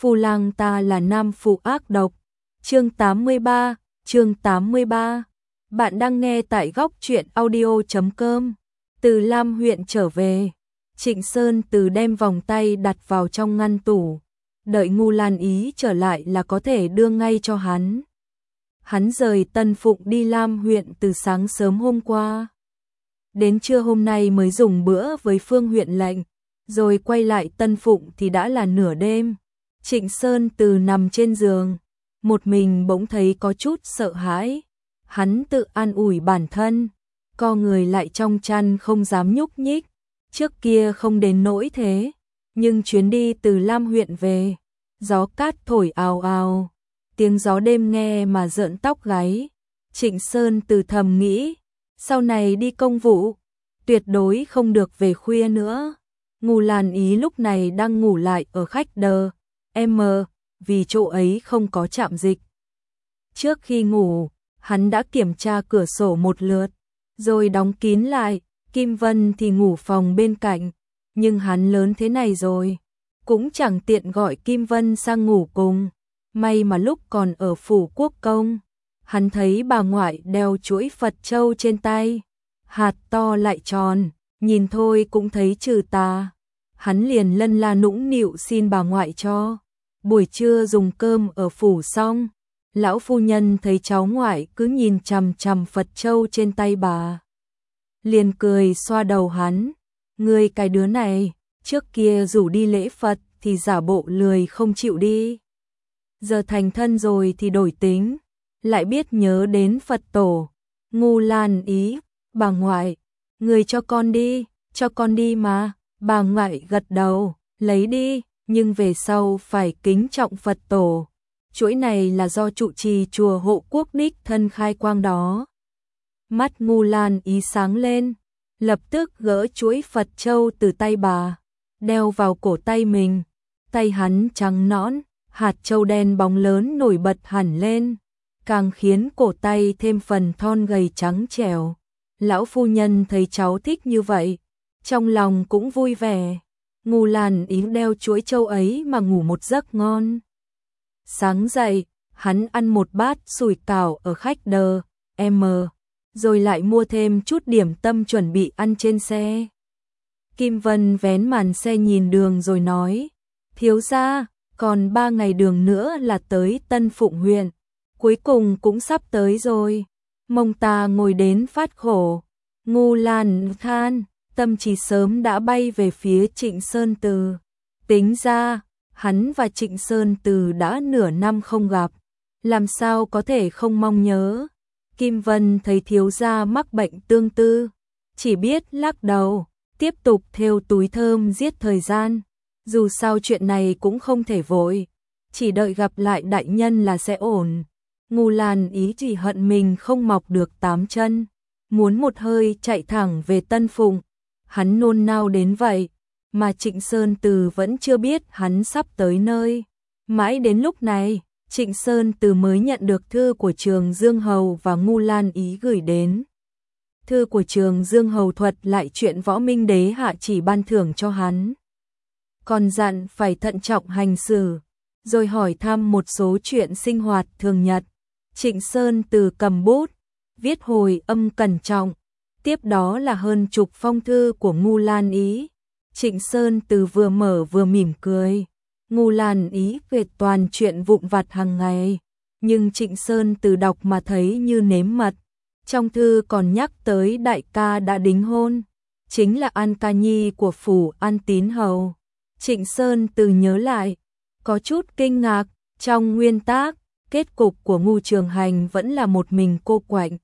Phu lang ta là nam phụ ác độc. Chương 83. Bạn đang nghe tại góc truyện audio.com. Từ Lam huyện trở về, Trịnh Sơn Từ đem vòng tay đặt vào trong ngăn tủ, đợi Ngu Lan Ý trở lại là có thể đưa ngay cho hắn. Hắn rời Tân Phụng đi Lam huyện từ sáng sớm hôm qua. Đến trưa hôm nay mới dùng bữa với Phương huyện lệnh, rồi quay lại Tân Phụng thì đã là nửa đêm. Trịnh Sơn Từ nằm trên giường, một mình bỗng thấy có chút sợ hãi. Hắn tự an ủi bản thân, co người lại trong chăn không dám nhúc nhích. Trước kia không đến nỗi thế, nhưng chuyến đi từ Lam huyện về, gió cát thổi ào ào, tiếng gió đêm nghe mà rợn tóc gáy. Trịnh Sơn Từ thầm nghĩ, sau này đi công vụ, tuyệt đối không được về khuya nữa. Ngu Lan Ý lúc này đang ngủ lại ở khách đờ M, vì chỗ ấy không có trạm dịch. Trước khi ngủ, hắn đã kiểm tra cửa sổ một lượt, rồi đóng kín lại. Kim Vân thì ngủ phòng bên cạnh, nhưng hắn lớn thế này rồi, cũng chẳng tiện gọi Kim Vân sang ngủ cùng. May mà lúc còn ở phủ quốc công, hắn thấy bà ngoại đeo chuỗi Phật châu trên tay, hạt to lại tròn, nhìn thôi cũng thấy trừ tà. Hắn liền lân la nũng nịu xin bà ngoại cho. Buổi trưa dùng cơm ở phủ xong, lão phu nhân thấy cháu ngoại cứ nhìn chằm chằm Phật châu trên tay bà, liền cười xoa đầu hắn. Ngươi cái đứa này, trước kia rủ đi lễ Phật thì giả bộ lười không chịu đi, giờ thành thân rồi thì đổi tính, lại biết nhớ đến Phật tổ. Ngu Lan Ý, bà ngoại, người cho con đi mà. Bà ngoại gật đầu, lấy đi, nhưng về sau phải kính trọng Phật tổ. Chuỗi này là do trụ trì chùa Hộ Quốc đích thân khai quang đó. Mắt Ngu Lan Ý sáng lên, lập tức gỡ chuỗi Phật châu từ tay bà, đeo vào cổ tay mình. Tay hắn trắng nõn, hạt châu đen bóng lớn nổi bật hẳn lên, càng khiến cổ tay thêm phần thon gầy trắng trẻo. Lão phu nhân thấy cháu thích như vậy, trong lòng cũng vui vẻ. Ngu Lan Ý đeo chuỗi châu ấy mà ngủ một giấc ngon. Sáng dậy, hắn ăn một bát sủi cảo ở khách đờ M, rồi lại mua thêm chút điểm tâm chuẩn bị ăn trên xe. Kim Vân vén màn xe nhìn đường rồi nói, thiếu gia, còn 3 ngày đường nữa là tới Tân Phụng huyện, cuối cùng cũng sắp tới rồi, mong ta ngồi đến phát khổ. Ngu Lan than, tâm trí sớm đã bay về phía Trịnh Sơn Từ. Tính ra, hắn và Trịnh Sơn Từ đã nửa năm không gặp, làm sao có thể không mong nhớ. Kim Vân thấy thiếu gia mắc bệnh tương tư, chỉ biết lắc đầu, tiếp tục thêu túi thơm giết thời gian. Dù sao chuyện này cũng không thể vội, chỉ đợi gặp lại đại nhân là sẽ ổn. Ngu Lan Ý chỉ hận mình không mọc được 8 chân, muốn một hơi chạy thẳng về Tân Phụng. Hắn nôn nao đến vậy, mà Trịnh Sơn Từ vẫn chưa biết hắn sắp tới nơi. Mãi đến lúc này, Trịnh Sơn Từ mới nhận được thư của Trường Dương Hầu và Ngu Lan Ý gửi đến. Thư của Trường Dương Hầu thuật lại chuyện Võ Minh Đế hạ chỉ ban thưởng cho hắn, còn dặn phải thận trọng hành xử, rồi hỏi thăm một số chuyện sinh hoạt thường nhật. Trịnh Sơn Từ cầm bút, viết hồi âm cẩn trọng. Tiếp đó là hơn chục phong thư của Ngu Lan Ý. Trịnh Sơn Từ vừa mở vừa mỉm cười. Ngu Lan Ý về toàn chuyện vụn vặt hàng ngày, nhưng Trịnh Sơn Từ đọc mà thấy như nếm mật. Trong thư còn nhắc tới đại ca đã đính hôn, chính là An Ca Nhi của phủ An Tín Hầu. Trịnh Sơn Từ nhớ lại, có chút kinh ngạc. Trong nguyên tác, kết cục của Ngu Trường Hành vẫn là một mình cô quạnh,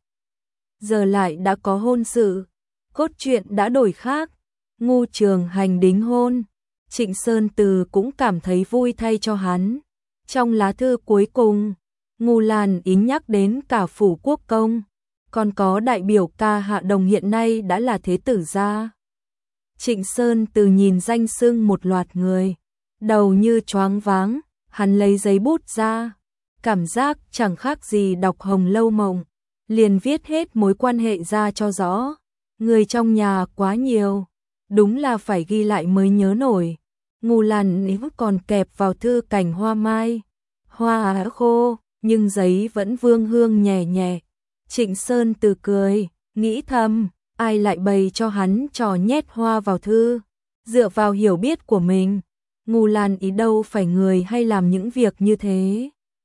giờ lại đã có hôn sự, cốt truyện đã đổi khác. Ngu Trường Hành đính hôn, Trịnh Sơn Từ cũng cảm thấy vui thay cho hắn. Trong lá thư cuối cùng, Ngu Lan Ý nhắc đến cả phủ quốc công, còn có đại biểu ca Hạ Đồng hiện nay đã là thế tử gia. Trịnh Sơn Từ nhìn danh xưng một loạt người, đầu như choáng váng. Hắn lấy giấy bút ra, cảm giác chẳng khác gì đọc Hồng Lâu Mộng, liền viết hết mối quan hệ ra cho rõ. Người trong nhà quá nhiều, đúng là phải ghi lại mới nhớ nổi. Ngù Lan Ý còn kẹp vào thư cành hoa mai. Hoa đã khô, nhưng giấy vẫn vương hương nhẹ nhẹ. Trịnh Sơn Từ cười, nghĩ thầm, ai lại bày cho hắn trò nhét hoa vào thư. Dựa vào hiểu biết của mình, Ngù Lan Ý đâu phải người hay làm những việc như thế.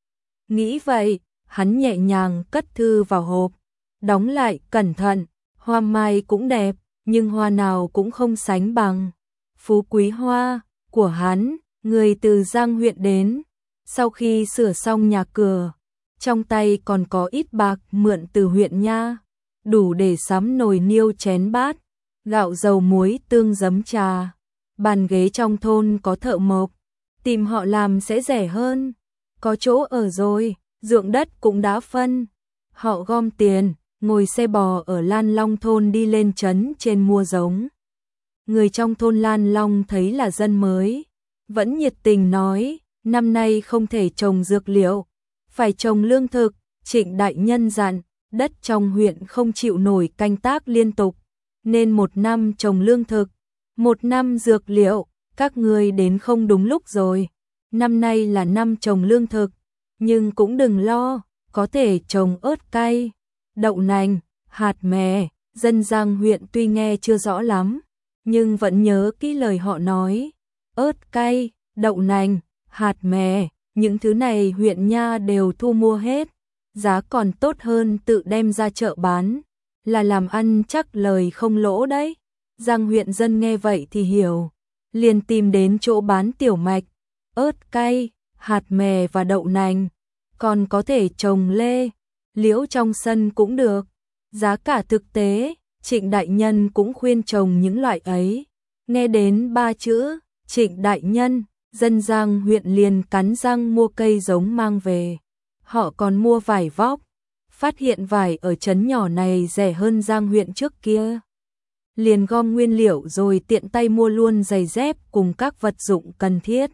Nghĩ vậy, hắn nhẹ nhàng cất thư vào hộp, đóng lại cẩn thận. Hoa mai cũng đẹp, nhưng hoa nào cũng không sánh bằng phú quý hoa của hắn. Người từ Giang huyện đến, sau khi sửa xong nhà cửa, trong tay còn có ít bạc mượn từ huyện nha, đủ để sắm nồi niêu chén bát, gạo dầu muối tương giấm trà. Bàn ghế trong thôn có thợ mộc, tìm họ làm sẽ rẻ hơn. Có chỗ ở rồi, ruộng đất cũng đã phân. Họ gom tiền, ngồi xe bò ở Lan Long thôn đi lên trấn trên mua giống. Người trong thôn Lan Long thấy là dân mới, vẫn nhiệt tình nói, năm nay không thể trồng dược liệu, phải trồng lương thực. Trịnh đại nhân dặn, đất trong huyện không chịu nổi canh tác liên tục, nên một năm trồng lương thực, một năm dược liệu. Các ngươi đến không đúng lúc rồi, năm nay là năm trồng lương thực, nhưng cũng đừng lo, có thể trồng ớt cay, đậu nành, hạt mè. Dân Giang huyện tuy nghe chưa rõ lắm, nhưng vẫn nhớ kỹ lời họ nói. Ớt cay, đậu nành, hạt mè, những thứ này huyện nha đều thu mua hết, giá còn tốt hơn tự đem ra chợ bán, là làm ăn chắc lời không lỗ đấy. Giang huyện dân nghe vậy thì hiểu, liền tìm đến chỗ bán tiểu mạch, ớt cay, hạt mè và đậu nành, còn có thể trồng lê, liễu trong sân cũng được. Giá cả thực tế, Trịnh đại nhân cũng khuyên trồng những loại ấy. Nghe đến 3 chữ Trịnh đại nhân, dân Giang huyện liền cắn răng mua cây giống mang về. Họ còn mua vải vóc, phát hiện vải ở trấn nhỏ này rẻ hơn Giang huyện trước kia. Liền gom nguyên liệu rồi tiện tay mua luôn giày dép cùng các vật dụng cần thiết.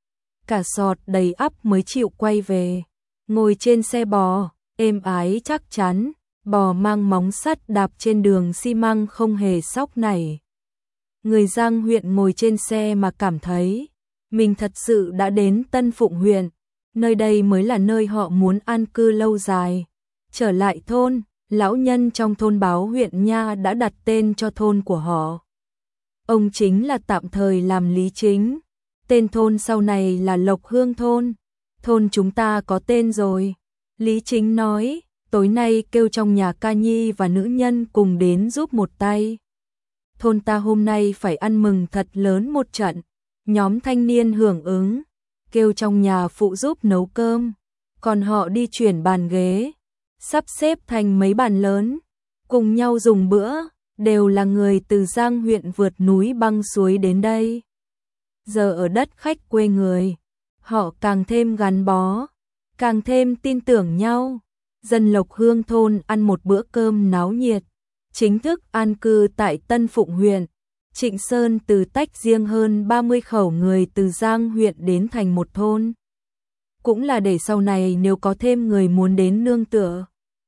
Cả sọt đầy ắp mới chịu quay về. Ngồi trên xe bò, êm ái chắc chắn, bò mang móng sắt đạp trên đường xi măng không hề xóc nảy. Người Giang huyện ngồi trên xe mà cảm thấy mình thật sự đã đến Tân Phụng huyện, nơi đây mới là nơi họ muốn an cư lâu dài. Trở lại thôn, lão nhân trong thôn báo huyện nha đã đặt tên cho thôn của họ. Ông chính là tạm thời làm Lý Chính. Tên thôn sau này là Lộc Hương thôn. Thôn chúng ta có tên rồi. Lý Chính nói, tối nay kêu trong nhà ca nhi và nữ nhân cùng đến giúp một tay. Thôn ta hôm nay phải ăn mừng thật lớn một trận. Nhóm thanh niên hưởng ứng, kêu trong nhà phụ giúp nấu cơm, còn họ đi chuyển bàn ghế, sắp xếp thành mấy bàn lớn, cùng nhau dùng bữa, đều là người từ Giang huyện vượt núi băng suối đến đây. Giờ ở đất khách quê người, họ càng thêm gắn bó, càng thêm tin tưởng nhau. Dân Lộc Hương thôn ăn một bữa cơm náo nhiệt, chính thức an cư tại Tân Phụng huyện. Trịnh Sơn Từ tách riêng hơn 30 khẩu người từ Giang huyện đến thành một thôn. Cũng là để sau này nếu có thêm người muốn đến nương tựa,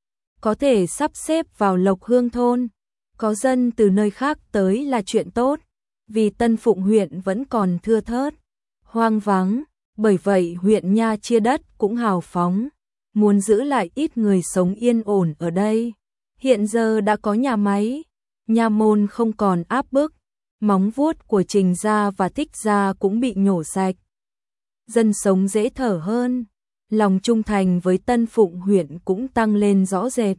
có thể sắp xếp vào Lộc Hương thôn. Có dân từ nơi khác tới là chuyện tốt, vì Tân Phụng huyện vẫn còn thưa thớt, hoang vắng, bởi vậy huyện nha chia đất cũng hào phóng, muốn giữ lại ít người sống yên ổn ở đây. Hiện giờ đã có nhà máy, nha môn không còn áp bức, móng vuốt của Trình gia và Thích gia cũng bị nhổ sạch. Dân sống dễ thở hơn, lòng trung thành với Tân Phụng huyện cũng tăng lên rõ rệt.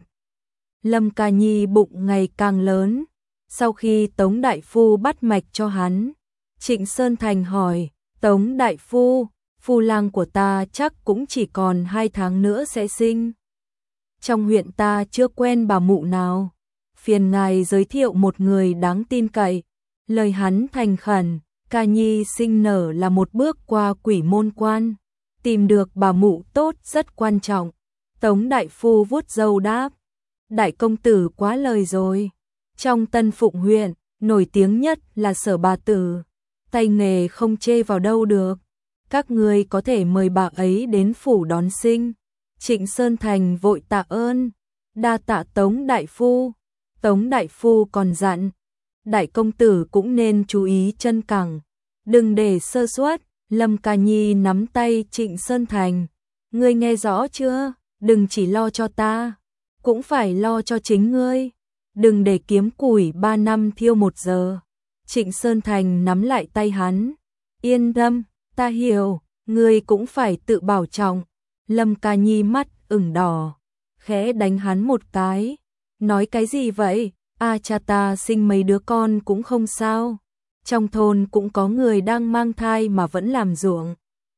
Lâm Ca Nhi bụng ngày càng lớn, sau khi Tống đại phu bắt mạch cho hắn, Trịnh Sơn Thành hỏi, Tống đại phu, phu lang của ta chắc cũng chỉ còn 2 tháng nữa sẽ sinh. Trong huyện ta chưa quen bà mụ nào, phiền ngài giới thiệu một người đáng tin cậy. Lời hắn thành khẩn, Ca Nhi sinh nở là một bước qua quỷ môn quan, tìm được bà mụ tốt rất quan trọng. Tống đại phu vuốt râu đáp, đại công tử quá lời rồi. Trong Tân Phụng huyện, nổi tiếng nhất là Sở bà tử, tay nghề không chê vào đâu được. Các người có thể mời bà ấy đến phủ đón sinh. Trịnh Sơn Thành vội tạ ơn, đa tạ Tống đại phu. Tống đại phu còn dặn, đại công tử cũng nên chú ý chân cẳng, đừng để sơ suất. Lâm Ca Nhi nắm tay Trịnh Sơn Thành. Ngươi nghe rõ chưa? Đừng chỉ lo cho ta, cũng phải lo cho chính ngươi. Đừng để kiếm củi 3 năm thiêu 1 giờ. Trịnh Sơn Thành nắm lại tay hắn. Yên tâm, ta hiểu, ngươi cũng phải tự bảo trọng. Lâm Ca Nhi mắt ửng đỏ, khẽ đánh hắn một cái. Nói cái gì vậy? Cha ta sinh mấy đứa con cũng không sao. Trong thôn cũng có người đang mang thai mà vẫn làm ruộng.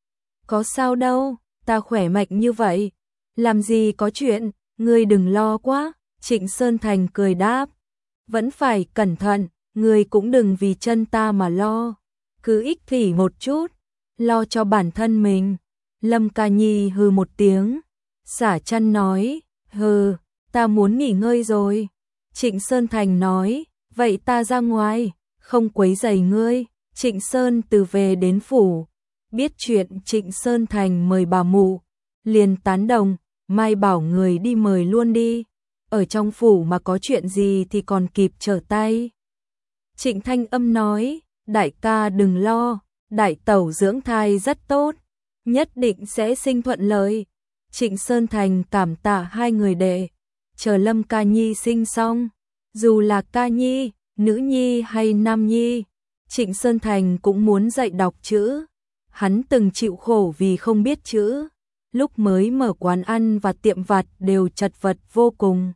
Có sao đâu, ta khỏe mạnh như vậy. Làm gì có chuyện, ngươi đừng lo quá. Trịnh Sơn Thành cười đáp. Vẫn phải cẩn thận, ngươi cũng đừng vì chân ta mà lo. Cứ ích kỷ một chút, lo cho bản thân mình. Lâm Ca Nhi hừ một tiếng, xả chăn nói, hừ, ta muốn nghỉ ngơi rồi. Trịnh Sơn Thành nói, vậy ta ra ngoài, không quấy rầy ngươi. Trịnh Sơn từ về đến phủ, biết chuyện Trịnh Sơn Thành mời bà mụ, liền tán đồng, mai bảo người đi mời luôn đi. Ở trong phủ mà có chuyện gì thì còn kịp trở tay. Trịnh Thanh Âm nói, đại ca đừng lo, đại tẩu dưỡng thai rất tốt, nhất định sẽ sinh thuận lợi. Trịnh Sơn Thành cảm tạ hai người đệ, chờ Lâm Ca Nhi sinh xong, dù là ca nhi, nữ nhi hay nam nhi, Trịnh Sơn Thành cũng muốn dạy đọc chữ. Hắn từng chịu khổ vì không biết chữ, lúc mới mở quán ăn và tiệm vặt đều chật vật vô cùng.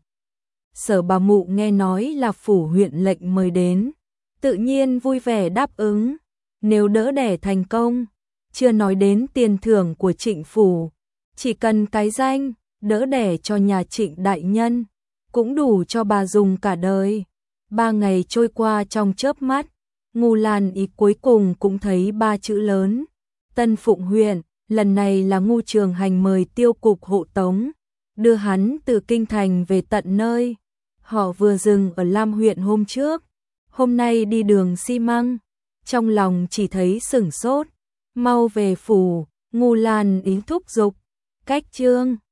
Sở bà mụ nghe nói là phủ huyện lệnh mời đến, tự nhiên vui vẻ đáp ứng. Nếu đỡ đẻ thành công, chưa nói đến tiền thưởng của Trịnh phủ, chỉ cần cái danh đỡ đẻ cho nhà Trịnh đại nhân, cũng đủ cho bà dùng cả đời. 3 ngày trôi qua trong chớp mắt, Ngô Lan Ý cuối cùng cũng thấy 3 chữ lớn. Tân Phụng huyện, lần này là Ngô Trường Hành mời tiêu cục hộ tống, đưa hắn từ kinh thành về tận nơi. Họ vừa dừng ở Lam huyện hôm trước, hôm nay đi đường xi măng, trong lòng chỉ thấy sửng sốt. Mau về phủ, Ngô Lan Ý thúc giục. Cách chương